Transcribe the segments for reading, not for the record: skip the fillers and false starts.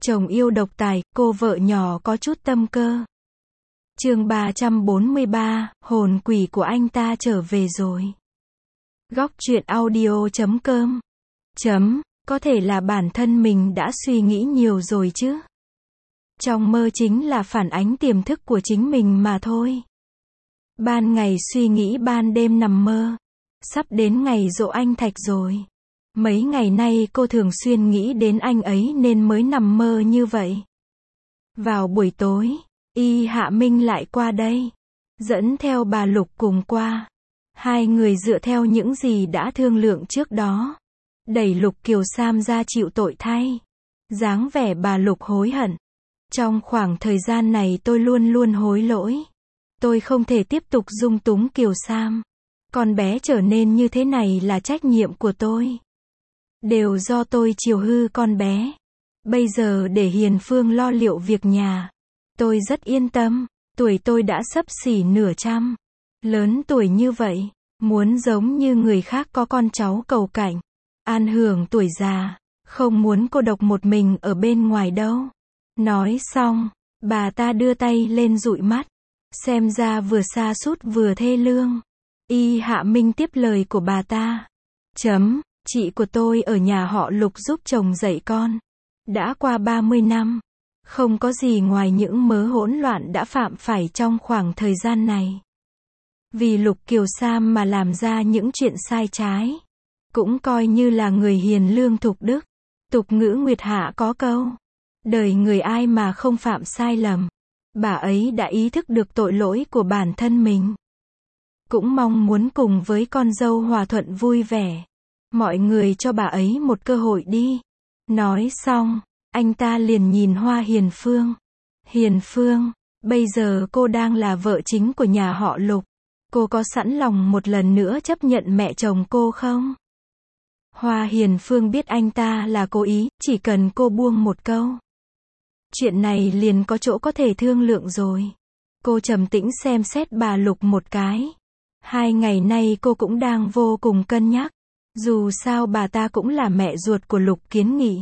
Chồng yêu độc tài, cô vợ nhỏ có chút tâm cơ. Chương 343, hồn quỷ của anh ta trở về rồi. Góc truyện audio.com. Có thể là bản thân mình đã suy nghĩ nhiều rồi chứ. Trong mơ chính là phản ánh tiềm thức của chính mình mà thôi. Ban ngày suy nghĩ, ban đêm nằm mơ. Sắp đến ngày giỗ anh Thạch rồi. Mấy ngày nay cô thường xuyên nghĩ đến anh ấy nên mới nằm mơ như vậy. Vào buổi tối, Y Hạ Minh lại qua đây. Dẫn theo bà Lục cùng qua. Hai người dựa theo những gì đã thương lượng trước đó. Đẩy Lục Kiều Sam ra chịu tội thay. Dáng vẻ bà Lục hối hận. Trong khoảng thời gian này tôi luôn luôn hối lỗi. Tôi không thể tiếp tục dung túng Kiều Sam. Con bé trở nên như thế này là trách nhiệm của tôi. Đều do tôi chiều hư con bé. Bây giờ để Hiền Phương lo liệu việc nhà. Tôi rất yên tâm. Tuổi tôi đã xấp xỉ nửa trăm. Lớn tuổi như vậy, muốn giống như người khác có con cháu cầu cạnh. An hưởng tuổi già. Không muốn cô độc một mình ở bên ngoài đâu. Nói xong, bà ta đưa tay lên dụi mắt. Xem ra vừa sa sút vừa thê lương. Y Hạ Minh tiếp lời của bà ta. Chị của tôi ở nhà họ Lục giúp chồng dạy con. Đã qua 30 năm. Không có gì ngoài những mớ hỗn loạn đã phạm phải trong khoảng thời gian này. Vì Lục Kiều Sam mà làm ra những chuyện sai trái. Cũng coi như là người hiền lương thục đức. Tục ngữ Nguyệt Hạ có câu. Đời người ai mà không phạm sai lầm. Bà ấy đã ý thức được tội lỗi của bản thân mình. Cũng mong muốn cùng với con dâu hòa thuận vui vẻ. Mọi người cho bà ấy một cơ hội đi. Nói xong, anh ta liền nhìn Hoa Hiền Phương. Hiền Phương, bây giờ cô đang là vợ chính của nhà họ Lục. Cô có sẵn lòng một lần nữa chấp nhận mẹ chồng cô không? Hoa Hiền Phương biết anh ta là cố ý, chỉ cần cô buông một câu. Chuyện này liền có chỗ có thể thương lượng rồi. Cô trầm tĩnh xem xét bà Lục một cái. 2 ngày nay cô cũng đang vô cùng cân nhắc. Dù sao bà ta cũng là mẹ ruột của Lục Kiến Nghị.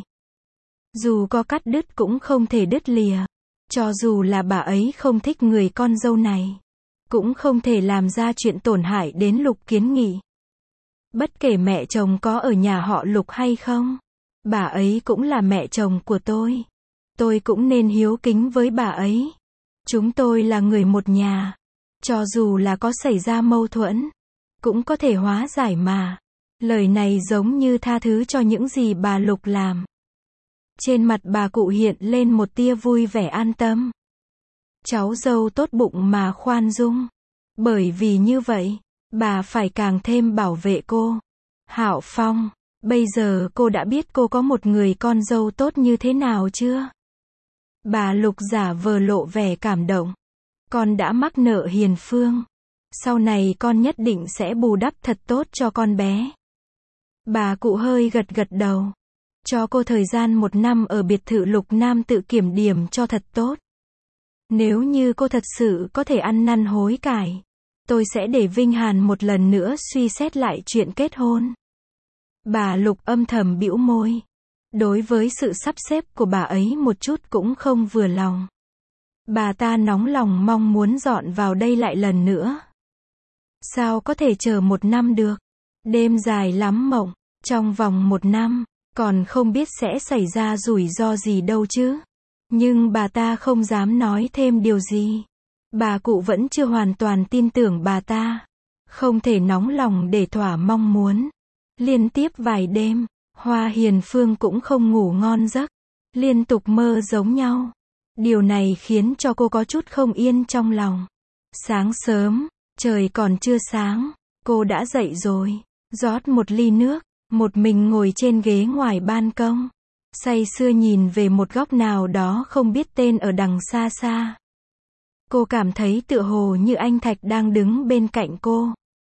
Dù có cắt đứt cũng không thể đứt lìa. Cho dù là bà ấy không thích người con dâu này. Cũng không thể làm ra chuyện tổn hại đến Lục Kiến Nghị. Bất kể mẹ chồng có ở nhà họ Lục hay không. Bà ấy cũng là mẹ chồng của tôi. Tôi cũng nên hiếu kính với bà ấy. Chúng tôi là người một nhà. Cho dù là có xảy ra mâu thuẫn. Cũng có thể hóa giải mà. Lời này giống như tha thứ cho những gì bà Lục làm. Trên mặt bà cụ hiện lên một tia vui vẻ an tâm. Cháu dâu tốt bụng mà khoan dung. Bởi vì như vậy, bà phải càng thêm bảo vệ cô. Hạo Phong, bây giờ cô đã biết cô có một người con dâu tốt như thế nào chưa? Bà Lục giả vờ lộ vẻ cảm động. Con đã mắc nợ Hiền Phương. Sau này con nhất định sẽ bù đắp thật tốt cho con bé. Bà cụ hơi gật gật đầu. Cho cô thời gian 1 năm ở biệt thự Lục Nam tự kiểm điểm cho thật tốt. Nếu như cô thật sự có thể ăn năn hối cải, tôi sẽ để Vinh Hàn một lần nữa suy xét lại chuyện kết hôn. Bà Lục âm thầm bĩu môi. Đối với sự sắp xếp của bà ấy một chút cũng không vừa lòng. Bà ta nóng lòng mong muốn dọn vào đây lại lần nữa. Sao có thể chờ 1 năm được? Đêm dài lắm mộng. Trong vòng 1 năm, còn không biết sẽ xảy ra rủi ro gì đâu chứ. Nhưng bà ta không dám nói thêm điều gì. Bà cụ vẫn chưa hoàn toàn tin tưởng bà ta. Không thể nóng lòng để thỏa mong muốn. Liên tiếp vài đêm, Hoa Hiền Phương cũng không ngủ ngon giấc. Liên tục mơ giống nhau. Điều này khiến cho cô có chút không yên trong lòng. Sáng sớm, trời còn chưa sáng, cô đã dậy rồi. Rót một ly nước, một mình ngồi trên ghế ngoài ban công. Say sưa nhìn về một góc nào đó không biết tên ở đằng xa xa. Cô cảm thấy tựa hồ như anh Thạch đang đứng bên cạnh cô.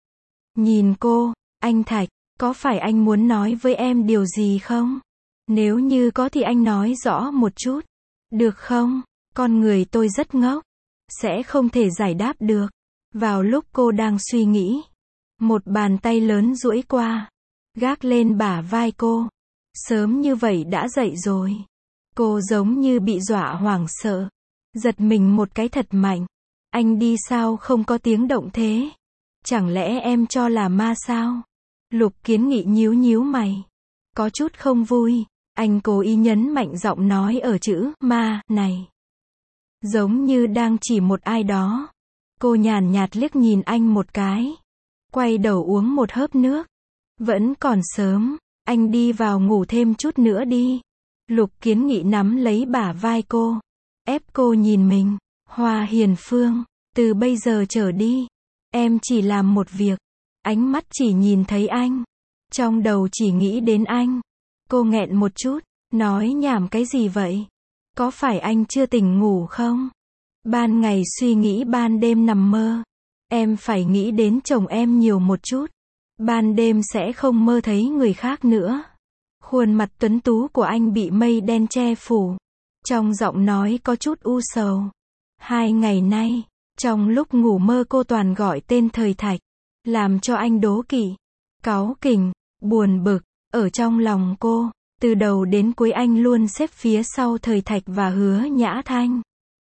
Nhìn cô, anh Thạch, có phải anh muốn nói với em điều gì không? Nếu như có thì anh nói rõ một chút. Được không? Con người tôi rất ngốc. Sẽ không thể giải đáp được. Vào lúc cô đang suy nghĩ, một bàn tay lớn duỗi qua, gác lên bả vai cô. Sớm như vậy đã dậy rồi. Cô giống như bị dọa hoảng sợ. Giật mình một cái thật mạnh. Anh đi sao không có tiếng động thế? Chẳng lẽ em cho là ma sao? Lục Kiến Nghị nhíu nhíu mày. Có chút không vui. Anh cố ý nhấn mạnh giọng nói ở chữ ma này. Giống như đang chỉ một ai đó. Cô nhàn nhạt liếc nhìn anh một cái. Quay đầu uống một hớp nước. Vẫn còn sớm. Anh đi vào ngủ thêm chút nữa đi. Lục Kiến Nghị nắm lấy bả vai cô. Ép cô nhìn mình. Hoa Hiền Phương. Từ bây giờ trở đi. Em chỉ làm một việc. Ánh mắt chỉ nhìn thấy anh. Trong đầu chỉ nghĩ đến anh. Cô nghẹn một chút. Nói nhảm cái gì vậy? Có phải anh chưa tỉnh ngủ không? Ban ngày suy nghĩ ban đêm nằm mơ. Em phải nghĩ đến chồng em nhiều một chút. Ban đêm sẽ không mơ thấy người khác nữa. Khuôn mặt tuấn tú của anh bị mây đen che phủ. Trong giọng nói có chút u sầu. 2 ngày nay, trong lúc ngủ mơ cô toàn gọi tên Thời Thạch. Làm cho anh đố kỵ, cáu kỉnh, buồn bực. Ở trong lòng cô, từ đầu đến cuối anh luôn xếp phía sau Thời Thạch và Hứa Nhã Thanh.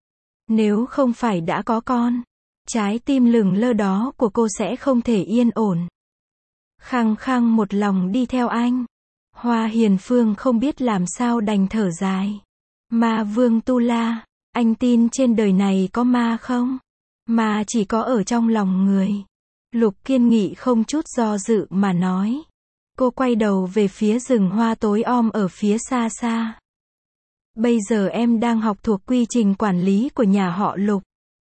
Nếu không phải đã có con, trái tim lửng lơ đó của cô sẽ không thể yên ổn. Khăng khăng một lòng đi theo anh. Hoa Hiền Phương không biết làm sao đành thở dài. Ma Vương Tu La, anh tin trên đời này có ma không? Ma chỉ có ở trong lòng người. Lục Kiên Nghị không chút do dự mà nói. Cô quay đầu về phía rừng hoa tối om ở phía xa xa. Bây giờ em đang học thuộc quy trình quản lý của nhà họ Lục.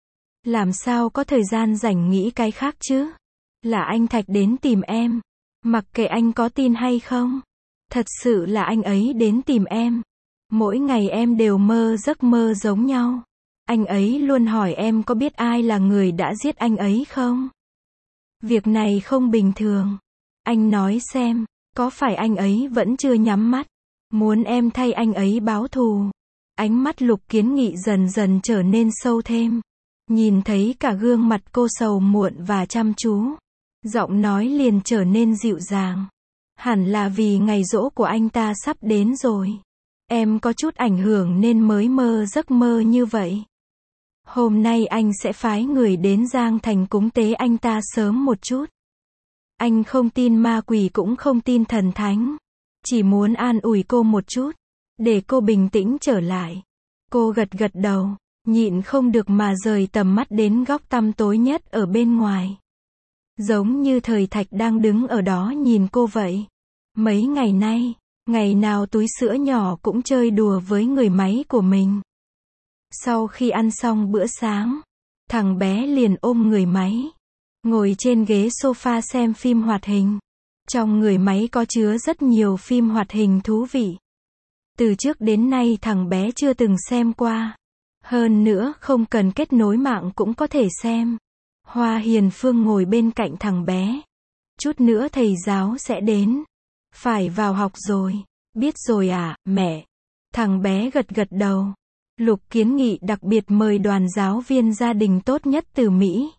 Làm sao có thời gian rảnh nghĩ cái khác chứ? Là anh Thạch đến tìm em. Mặc kệ anh có tin hay không. Thật sự là anh ấy đến tìm em. Mỗi ngày em đều mơ giấc mơ giống nhau. Anh ấy luôn hỏi em có biết ai là người đã giết anh ấy không? Việc này không bình thường. Anh nói xem, có phải anh ấy vẫn chưa nhắm mắt? Muốn em thay anh ấy báo thù. Ánh mắt Lục Kiến Nghị dần dần trở nên sâu thêm. Nhìn thấy cả gương mặt cô sầu muộn và chăm chú. Giọng nói liền trở nên dịu dàng. Hẳn là vì ngày giỗ của anh ta sắp đến rồi. Em có chút ảnh hưởng nên mới mơ giấc mơ như vậy. Hôm nay anh sẽ phái người đến Giang Thành cúng tế anh ta sớm một chút. Anh không tin ma quỷ cũng không tin thần thánh. Chỉ muốn an ủi cô một chút. Để cô bình tĩnh trở lại. Cô gật gật đầu. Nhịn không được mà rời tầm mắt đến góc tăm tối nhất ở bên ngoài. Giống như Thời Thạch đang đứng ở đó nhìn cô vậy. Mấy ngày nay, ngày nào túi sữa nhỏ cũng chơi đùa với người máy của mình. Sau khi ăn xong bữa sáng, thằng bé liền ôm người máy. Ngồi trên ghế sofa xem phim hoạt hình. Trong người máy có chứa rất nhiều phim hoạt hình thú vị. Từ trước đến nay thằng bé chưa từng xem qua. Hơn nữa không cần kết nối mạng cũng có thể xem. Hoa Hiền Phương ngồi bên cạnh thằng bé. Chút nữa thầy giáo sẽ đến. Phải vào học rồi. Biết rồi à, mẹ. Thằng bé gật gật đầu. Lục Kiến Nghị đặc biệt mời đoàn giáo viên gia đình tốt nhất từ Mỹ.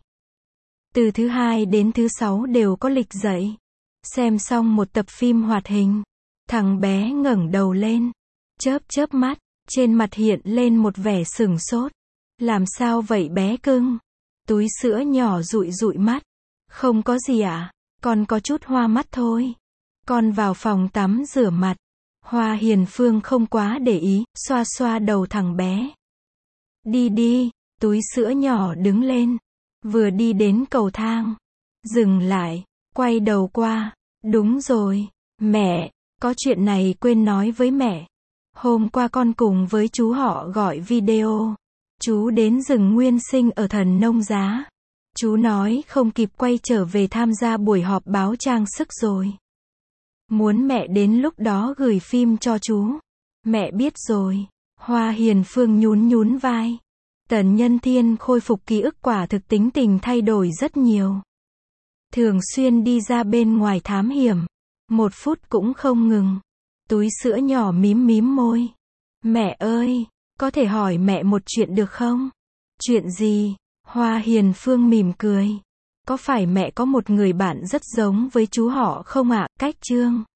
Từ thứ 2 đến thứ 6 đều có lịch dạy. Xem xong một tập phim hoạt hình. Thằng bé ngẩng đầu lên. Chớp chớp mắt. Trên mặt hiện lên một vẻ sửng sốt. Làm sao vậy bé cưng? Túi sữa nhỏ dụi dụi mắt. Không có gì ạ. Con có chút hoa mắt thôi. Con vào phòng tắm rửa mặt. Hoa Hiền Phương không quá để ý, xoa xoa đầu thằng bé. Đi đi, túi sữa nhỏ đứng lên. Vừa đi đến cầu thang. Dừng lại, quay đầu qua. Đúng rồi, mẹ, có chuyện này quên nói với mẹ. Hôm qua con cùng với chú họ gọi video. Chú đến rừng Nguyên Sinh ở Thần Nông Giá. Chú nói không kịp quay trở về tham gia buổi họp báo trang sức rồi. Muốn mẹ đến lúc đó gửi phim cho chú. Mẹ biết rồi. Hoa Hiền Phương nhún nhún vai. Tần Nhân Thiên khôi phục ký ức quả thực tính tình thay đổi rất nhiều. Thường xuyên đi ra bên ngoài thám hiểm. 1 phút cũng không ngừng. Túi sữa nhỏ mím mím môi. Mẹ ơi, có thể hỏi mẹ một chuyện được không? Chuyện gì? Hoa Hiền Phương mỉm cười. Có phải mẹ có một người bạn rất giống với chú họ không ạ? Cách Trương.